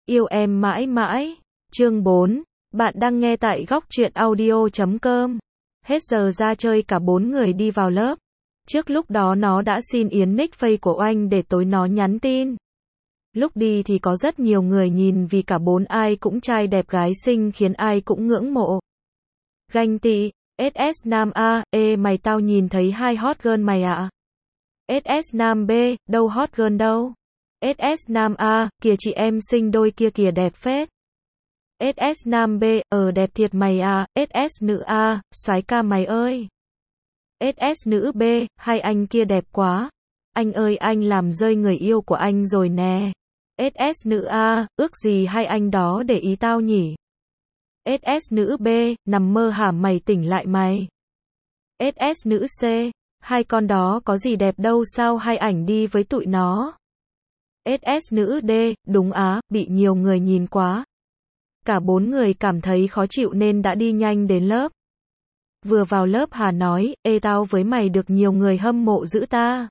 Yêu em mãi mãi. Chương 4. Bạn đang nghe tại góc truyện audio.com. Hết giờ ra chơi cả bốn người đi vào lớp. Trước lúc đó nó đã xin Yến nick Face của Oanh để tối nó nhắn tin. Lúc đi thì có rất nhiều người nhìn vì cả bốn ai cũng trai đẹp gái xinh khiến ai cũng ngưỡng mộ. Ganh tị, SS Nam A, ê mày tao nhìn thấy hai hot girl mày ạ. SS Nam B, đâu hot girl đâu. SS Nam A, kìa chị em xinh đôi kia kìa đẹp phết. SS Nam B, đẹp thiệt mày à. SS nữ A, soái ca mày ơi. SS nữ B, hai anh kia đẹp quá. Anh ơi anh làm rơi người yêu của anh rồi nè. SS nữ A, ước gì hai anh đó để ý tao nhỉ. SS nữ B, nằm mơ hả mày tỉnh lại mày. SS nữ C, hai con đó có gì đẹp đâu sao hai ảnh đi với tụi nó. SS nữ D, đúng á, bị nhiều người nhìn quá. Cả bốn người cảm thấy khó chịu nên đã đi nhanh đến lớp. Vừa vào lớp Hà nói, ê tao với mày được nhiều người hâm mộ dữ ta.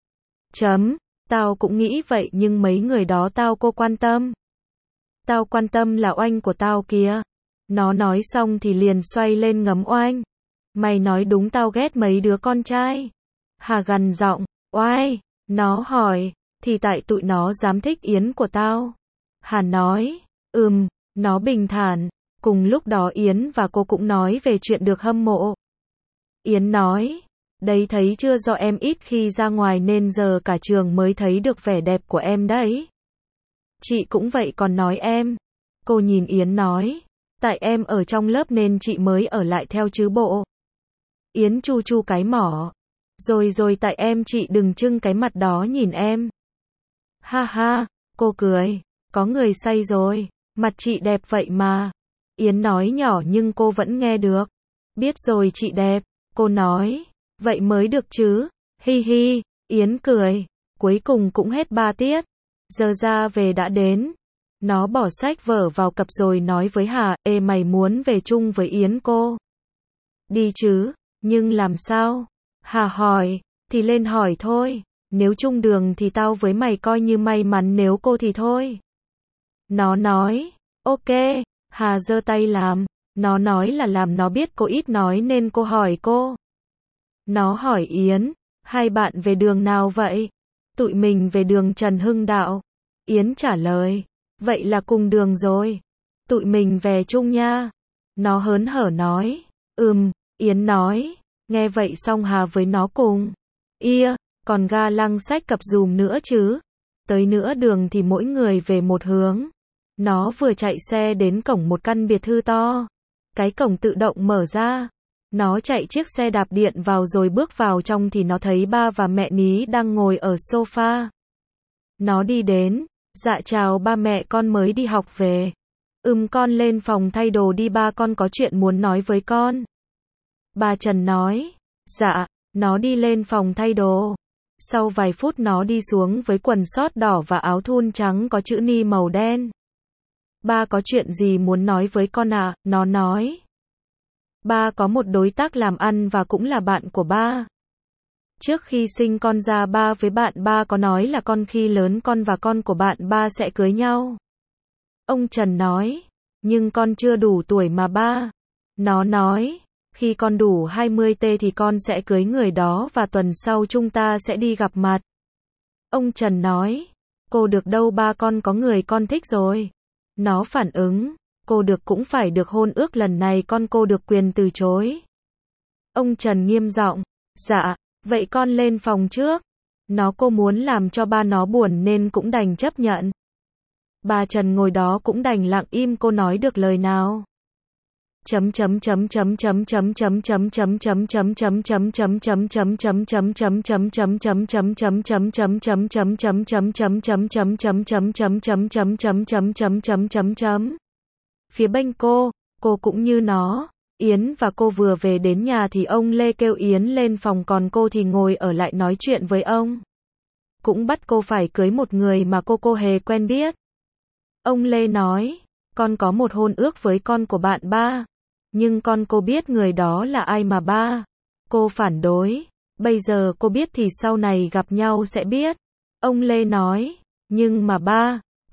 Tao cũng nghĩ vậy nhưng mấy người đó tao cô quan tâm. Tao quan tâm là Oanh của tao kìa. Nó nói xong thì liền xoay lên ngắm Oanh. Mày nói đúng tao ghét mấy đứa con trai. Hà gằn giọng, oai. Nó hỏi, thì tại tụi nó dám thích Yến của tao. Hà nói, nó bình thản. Cùng lúc đó Yến và cô cũng nói về chuyện được hâm mộ. Yến nói, đấy thấy chưa do em ít khi ra ngoài nên giờ cả trường mới thấy được vẻ đẹp của em đấy. Chị cũng vậy còn nói em. Cô nhìn Yến nói, tại em ở trong lớp nên chị mới ở lại theo chứ bộ. Yến chu chu cái mỏ. Rồi tại em chị đừng trưng cái mặt đó nhìn em. Ha ha, cô cười, có người say rồi, mặt chị đẹp vậy mà. Yến nói nhỏ nhưng cô vẫn nghe được. Biết rồi chị đẹp, cô nói, vậy mới được chứ, hi hi, Yến cười, cuối cùng cũng hết 3 tiết. Giờ ra về đã đến. Nó bỏ sách vở vào cặp rồi nói với Hà, ê mày muốn về chung với Yến cô? Đi chứ, nhưng làm sao? Hà hỏi, thì lên hỏi thôi, nếu chung đường thì tao với mày coi như may mắn nếu cô thì thôi. Nó nói, ok, Hà giơ tay làm, nó nói là làm nó biết cô ít nói nên cô hỏi cô. Nó hỏi Yến, hai bạn về đường nào vậy? Tụi mình về đường Trần Hưng Đạo. Yến trả lời, vậy là cùng đường rồi. Tụi mình về chung nha. Nó hớn hở nói, Yến nói. Nghe vậy xong Hà với nó cùng. Còn ga lăng sách cặp dùm nữa chứ. Tới nửa đường thì mỗi người về một hướng. Nó vừa chạy xe đến cổng một căn biệt thự to. Cái cổng tự động mở ra. Nó chạy chiếc xe đạp điện vào rồi bước vào trong thì nó thấy ba và mẹ Ní đang ngồi ở sofa. Nó đi đến. Dạ chào ba mẹ con mới đi học về. Con lên phòng thay đồ đi ba con có chuyện muốn nói với con. Bà Trần nói, dạ, nó đi lên phòng thay đồ. Sau vài phút nó đi xuống với quần sót đỏ và áo thun trắng có chữ ni màu đen. Ba có chuyện gì muốn nói với con ạ? Nó nói. Ba có một đối tác làm ăn và cũng là bạn của ba. Trước khi sinh con ra ba với bạn ba có nói là con khi lớn con và con của bạn ba sẽ cưới nhau. Ông Trần nói, nhưng con chưa đủ tuổi mà ba. Nó nói, khi con đủ 20T thì con sẽ cưới người đó và tuần sau chúng ta sẽ đi gặp mặt. Ông Trần nói, cô được đâu ba con có người con thích rồi. Nó phản ứng, cô được cũng phải được hôn ước lần này con cô được quyền từ chối. Ông Trần nghiêm giọng, dạ, vậy con lên phòng trước. Cô muốn làm cho ba nó buồn nên cũng đành chấp nhận. Bà Trần ngồi đó cũng đành lặng im cô nói được lời nào. Phía bên cô cũng như nó. Yến và cô vừa về đến nhà thì ông Lê kêu Yến lên phòng còn cô thì ngồi ở lại nói chuyện với ông. Cũng bắt cô phải cưới một người mà cô hề quen biết. Ông Lê nói, con có một hôn ước với con của bạn ba. Nhưng con cô biết người đó là ai mà ba. Cô phản đối. Bây giờ cô biết thì sau này gặp nhau sẽ biết. Ông Lê nói, nhưng mà ba,